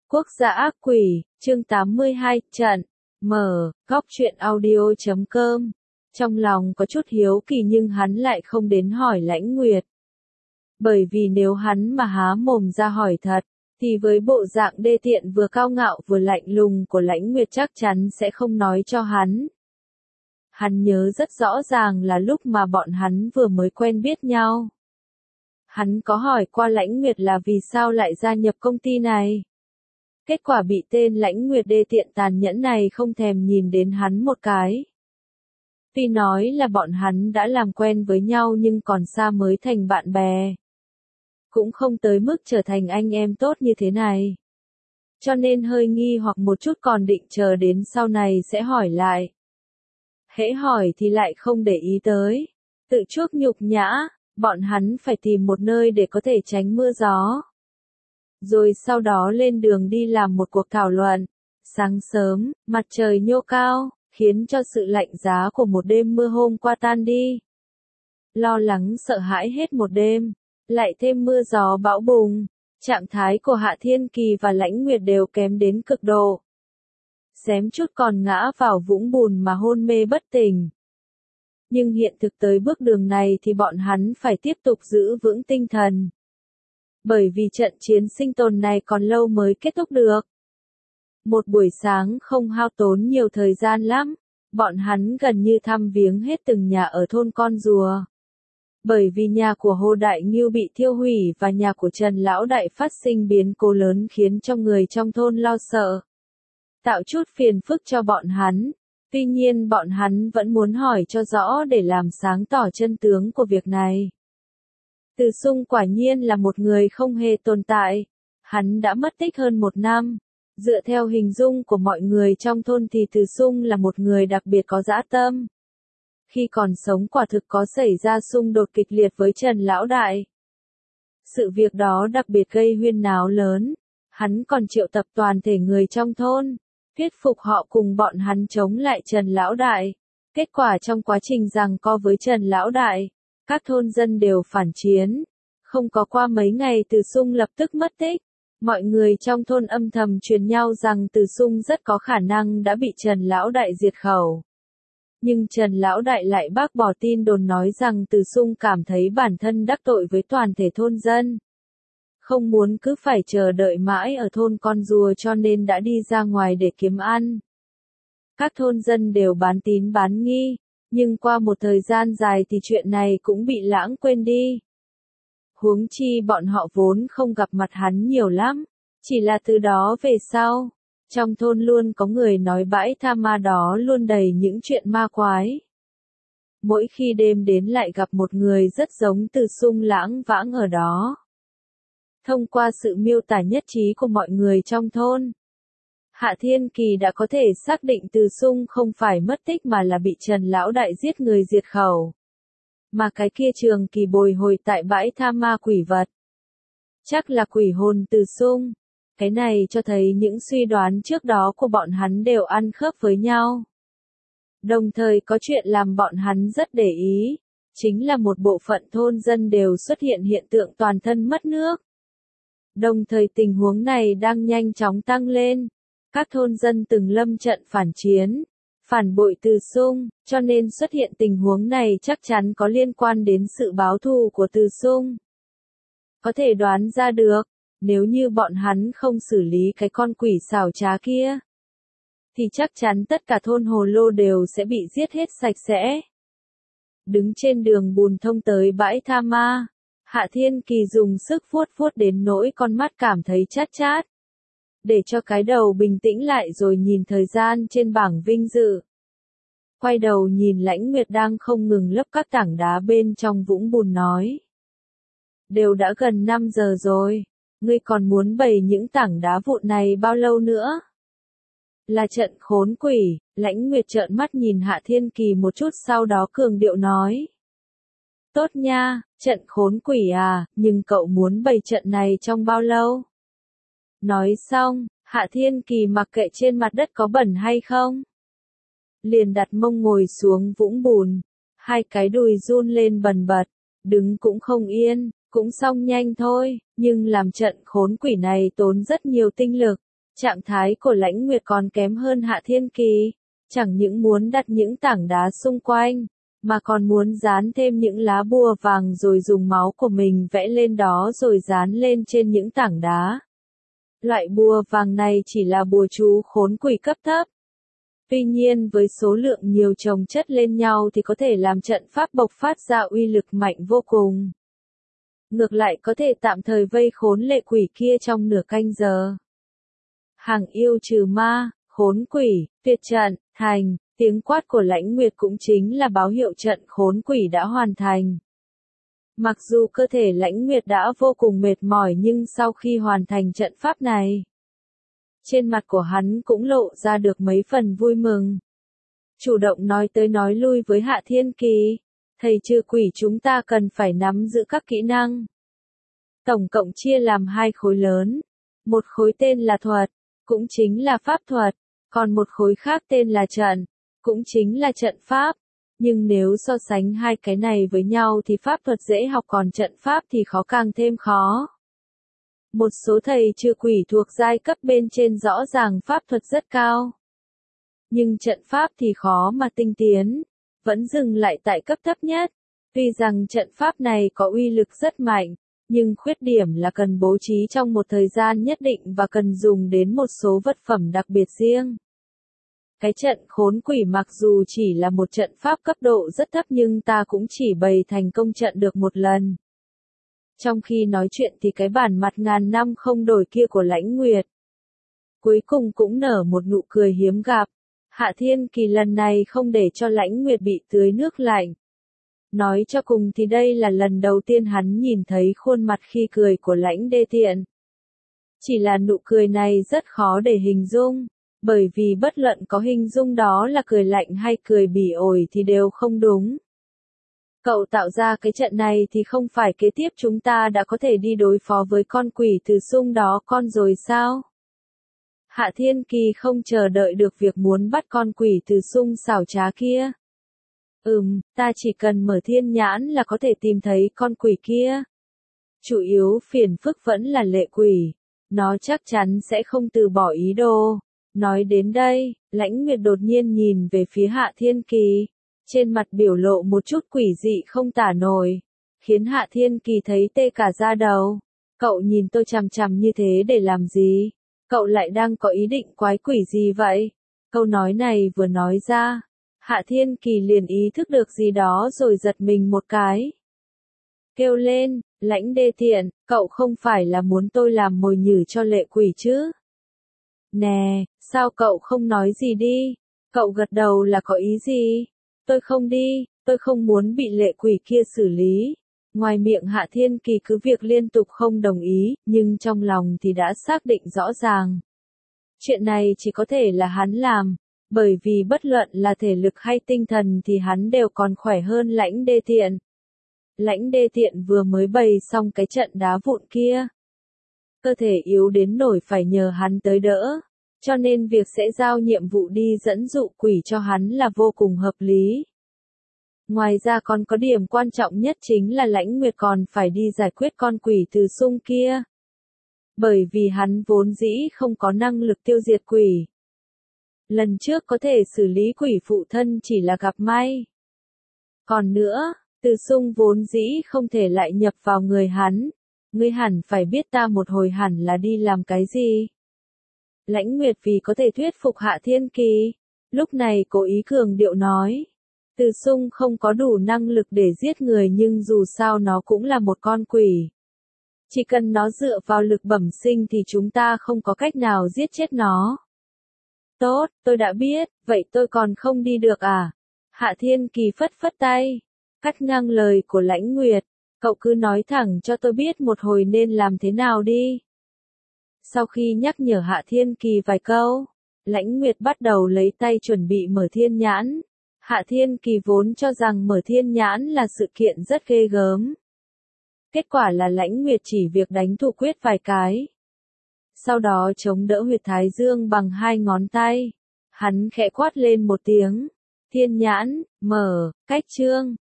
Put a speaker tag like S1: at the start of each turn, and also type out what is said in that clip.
S1: Quốc gia ác quỷ, chương 82, trận, mở, góc truyện audio.com. Trong lòng có chút hiếu kỳ nhưng hắn lại không đến hỏi Lãnh Nguyệt. Bởi vì nếu hắn mà há mồm ra hỏi thật, thì với bộ dạng đê tiện vừa cao ngạo vừa lạnh lùng của Lãnh Nguyệt chắc chắn sẽ không nói cho hắn. Hắn nhớ rất rõ ràng là lúc mà bọn hắn vừa mới quen biết nhau. Hắn có hỏi qua Lãnh Nguyệt là vì sao lại gia nhập công ty này. Kết quả bị tên Lãnh Nguyệt đê tiện tàn nhẫn này không thèm nhìn đến hắn một cái. Tuy nói là bọn hắn đã làm quen với nhau nhưng còn xa mới thành bạn bè. Cũng không tới mức trở thành anh em tốt như thế này. Cho nên hơi nghi hoặc một chút còn định chờ đến sau này sẽ hỏi lại. Hễ hỏi thì lại không để ý tới. Tự chuốc nhục nhã, bọn hắn phải tìm một nơi để có thể tránh mưa gió. Rồi sau đó lên đường đi làm một cuộc thảo luận. Sáng sớm, mặt trời nhô cao, khiến cho sự lạnh giá của một đêm mưa hôm qua tan đi. Lo lắng sợ hãi hết một đêm, lại thêm mưa gió bão bùng, trạng thái của Hạ Thiên Kỳ và Lãnh Nguyệt đều kém đến cực độ. Xém chút còn ngã vào vũng bùn mà hôn mê bất tỉnh. Nhưng hiện thực tới bước đường này thì bọn hắn phải tiếp tục giữ vững tinh thần. Bởi vì trận chiến sinh tồn này còn lâu mới kết thúc được. Một buổi sáng không hao tốn nhiều thời gian lắm, bọn hắn gần như thăm viếng hết từng nhà ở thôn Con Rùa. Bởi vì nhà của Hồ Đại Ngưu bị thiêu hủy và nhà của Trần Lão Đại phát sinh biến cố lớn khiến cho người trong thôn lo sợ. Tạo chút phiền phức cho bọn hắn, tuy nhiên bọn hắn vẫn muốn hỏi cho rõ để làm sáng tỏ chân tướng của việc này. Từ Sung quả nhiên là một người không hề tồn tại, hắn đã mất tích hơn 1 năm. Dựa theo hình dung của mọi người trong thôn thì Từ Sung là một người đặc biệt có dã tâm. Khi còn sống quả thực có xảy ra xung đột kịch liệt với Trần Lão Đại. Sự việc đó đặc biệt gây huyên náo lớn, hắn còn triệu tập toàn thể người trong thôn, thuyết phục họ cùng bọn hắn chống lại Trần Lão Đại. Kết quả trong quá trình giằng co với Trần Lão Đại, các thôn dân đều phản chiến. Không có qua mấy ngày Từ Sung lập tức mất tích. Mọi người trong thôn âm thầm truyền nhau rằng Từ Sung rất có khả năng đã bị Trần Lão Đại diệt khẩu. Nhưng Trần Lão Đại lại bác bỏ tin đồn nói rằng Từ Sung cảm thấy bản thân đắc tội với toàn thể thôn dân. Không muốn cứ phải chờ đợi mãi ở thôn Con Rùa cho nên đã đi ra ngoài để kiếm ăn. Các thôn dân đều bán tín bán nghi, nhưng qua một thời gian dài thì chuyện này cũng bị lãng quên đi. Huống chi bọn họ vốn không gặp mặt hắn nhiều lắm, chỉ là từ đó về sau, trong thôn luôn có người nói bãi tha ma đó luôn đầy những chuyện ma quái. Mỗi khi đêm đến lại gặp một người rất giống Từ Sung lãng vãng ở đó. Thông qua sự miêu tả nhất trí của mọi người trong thôn, Hạ Thiên Kỳ đã có thể xác định Từ Sung không phải mất tích mà là bị Trần Lão Đại giết người diệt khẩu. Mà cái kia trường kỳ bồi hồi tại bãi tha ma quỷ vật. Chắc là quỷ hồn Từ Sung. Cái này cho thấy những suy đoán trước đó của bọn hắn đều ăn khớp với nhau. Đồng thời có chuyện làm bọn hắn rất để ý, chính là một bộ phận thôn dân đều xuất hiện hiện tượng toàn thân mất nước. Đồng thời tình huống này đang nhanh chóng tăng lên. Các thôn dân từng lâm trận phản chiến, phản bội Từ Sung, cho nên xuất hiện tình huống này chắc chắn có liên quan đến sự báo thù của Từ Sung. Có thể đoán ra được, nếu như bọn hắn không xử lý cái con quỷ xảo trá kia, thì chắc chắn tất cả thôn Hồ Lô đều sẽ bị giết hết sạch sẽ. Đứng trên đường bùn thông tới bãi tha ma, Hạ Thiên Kỳ dùng sức vuốt vuốt đến nỗi con mắt cảm thấy chát chát. Để cho cái đầu bình tĩnh lại rồi nhìn thời gian trên bảng vinh dự. Quay đầu nhìn Lãnh Nguyệt đang không ngừng lấp các tảng đá bên trong vũng bùn nói. Đều đã gần 5 giờ rồi, ngươi còn muốn bày những tảng đá vụn này bao lâu nữa? Là trận khốn quỷ, Lãnh Nguyệt trợn mắt nhìn Hạ Thiên Kỳ một chút sau đó cường điệu nói. Tốt nha, trận khốn quỷ à, nhưng cậu muốn bày trận này trong bao lâu? Nói xong, Hạ Thiên Kỳ mặc kệ trên mặt đất có bẩn hay không. Liền đặt mông ngồi xuống vũng bùn, hai cái đùi run lên bần bật, đứng cũng không yên, cũng xong nhanh thôi, nhưng làm trận khốn quỷ này tốn rất nhiều tinh lực. Trạng thái của Lãnh Nguyệt còn kém hơn Hạ Thiên Kỳ, chẳng những muốn đặt những tảng đá xung quanh, mà còn muốn dán thêm những lá bùa vàng rồi dùng máu của mình vẽ lên đó rồi dán lên trên những tảng đá. Loại bùa vàng này chỉ là bùa chú khốn quỷ cấp thấp. Tuy nhiên với số lượng nhiều chồng chất lên nhau thì có thể làm trận pháp bộc phát ra uy lực mạnh vô cùng. Ngược lại có thể tạm thời vây khốn lệ quỷ kia trong nửa canh giờ. Hàng yêu trừ ma, khốn quỷ, tuyệt trận, thành, tiếng quát của Lãnh Nguyệt cũng chính là báo hiệu trận khốn quỷ đã hoàn thành. Mặc dù cơ thể Lãnh Nguyệt đã vô cùng mệt mỏi nhưng sau khi hoàn thành trận pháp này, trên mặt của hắn cũng lộ ra được mấy phần vui mừng. Chủ động nói tới nói lui với Hạ Thiên Kỳ, thầy trừ quỷ chúng ta cần phải nắm giữ các kỹ năng. Tổng cộng chia làm 2 khối lớn, một khối tên là thuật, cũng chính là pháp thuật, còn một khối khác tên là trận, cũng chính là trận pháp. Nhưng nếu so sánh hai cái này với nhau thì pháp thuật dễ học còn trận pháp thì khó càng thêm khó. Một số thầy trừ quỷ thuộc giai cấp bên trên rõ ràng pháp thuật rất cao. Nhưng trận pháp thì khó mà tinh tiến, vẫn dừng lại tại cấp thấp nhất. Tuy rằng trận pháp này có uy lực rất mạnh, nhưng khuyết điểm là cần bố trí trong một thời gian nhất định và cần dùng đến một số vật phẩm đặc biệt riêng. Cái trận khốn quỷ mặc dù chỉ là một trận pháp cấp độ rất thấp nhưng ta cũng chỉ bày thành công trận được một lần. Trong khi nói chuyện thì cái bản mặt ngàn năm không đổi kia của Lãnh Nguyệt cuối cùng cũng nở một nụ cười hiếm gặp. Hạ Thiên Kỳ lần này không để cho Lãnh Nguyệt bị tưới nước lạnh. Nói cho cùng thì đây là lần đầu tiên hắn nhìn thấy khuôn mặt khi cười của Lãnh đê tiện. Chỉ là nụ cười này rất khó để hình dung, bởi vì bất luận có hình dung đó là cười lạnh hay cười bỉ ổi thì đều không đúng. Cậu tạo ra cái trận này thì không phải kế tiếp chúng ta đã có thể đi đối phó với con quỷ từ sung đó con rồi sao? Hạ Thiên Kỳ không chờ đợi được việc muốn bắt con quỷ từ sung xảo trá kia. Ta chỉ cần mở thiên nhãn là có thể tìm thấy con quỷ kia. Chủ yếu phiền phức vẫn là lệ quỷ, nó chắc chắn sẽ không từ bỏ ý đồ. Nói đến đây, Lãnh Nguyệt đột nhiên nhìn về phía Hạ Thiên Kỳ, trên mặt biểu lộ một chút quỷ dị không tả nổi, khiến Hạ Thiên Kỳ thấy tê cả da đầu. Cậu nhìn tôi chằm chằm như thế để làm gì? Cậu lại đang có ý định quái quỷ gì vậy? Câu nói này vừa nói ra, Hạ Thiên Kỳ liền ý thức được gì đó rồi giật mình một cái. Kêu lên, Lãnh đê tiện, cậu không phải là muốn tôi làm mồi nhử cho lệ quỷ chứ? Nè, sao cậu không nói gì đi? Cậu gật đầu là có ý gì? Tôi không đi, tôi không muốn bị lệ quỷ kia xử lý. Ngoài miệng Hạ Thiên Kỳ cứ việc liên tục không đồng ý, nhưng trong lòng thì đã xác định rõ ràng. Chuyện này chỉ có thể là hắn làm, bởi vì bất luận là thể lực hay tinh thần thì hắn đều còn khỏe hơn Lãnh đê tiện. Lãnh đê tiện vừa mới bày xong cái trận đá vụn kia. Cơ thể yếu đến nổi phải nhờ hắn tới đỡ, cho nên việc sẽ giao nhiệm vụ đi dẫn dụ quỷ cho hắn là vô cùng hợp lý. Ngoài ra còn có điểm quan trọng nhất chính là Lãnh Nguyệt còn phải đi giải quyết con quỷ từ sung kia. Bởi vì hắn vốn dĩ không có năng lực tiêu diệt quỷ. Lần trước có thể xử lý quỷ phụ thân chỉ là gặp may. Còn nữa, từ sung vốn dĩ không thể lại nhập vào người hắn. Ngươi hẳn phải biết ta một hồi hẳn là đi làm cái gì. Lãnh Nguyệt vì có thể thuyết phục Hạ Thiên Kỳ, lúc này cố ý cường điệu nói. Từ sung không có đủ năng lực để giết người nhưng dù sao nó cũng là một con quỷ. Chỉ cần nó dựa vào lực bẩm sinh thì chúng ta không có cách nào giết chết nó. Tốt, tôi đã biết, vậy tôi còn không đi được à? Hạ Thiên Kỳ phất phất tay, cắt ngang lời của Lãnh Nguyệt. Cậu cứ nói thẳng cho tôi biết một hồi nên làm thế nào đi. Sau khi nhắc nhở Hạ Thiên Kỳ vài câu, Lãnh Nguyệt bắt đầu lấy tay chuẩn bị mở thiên nhãn. Hạ Thiên Kỳ vốn cho rằng mở thiên nhãn là sự kiện rất ghê gớm. Kết quả là Lãnh Nguyệt chỉ việc đánh thủ quyết vài cái. Sau đó chống đỡ huyệt thái dương bằng 2 ngón tay. Hắn khẽ quát lên một tiếng. Thiên nhãn, mở, cách chương.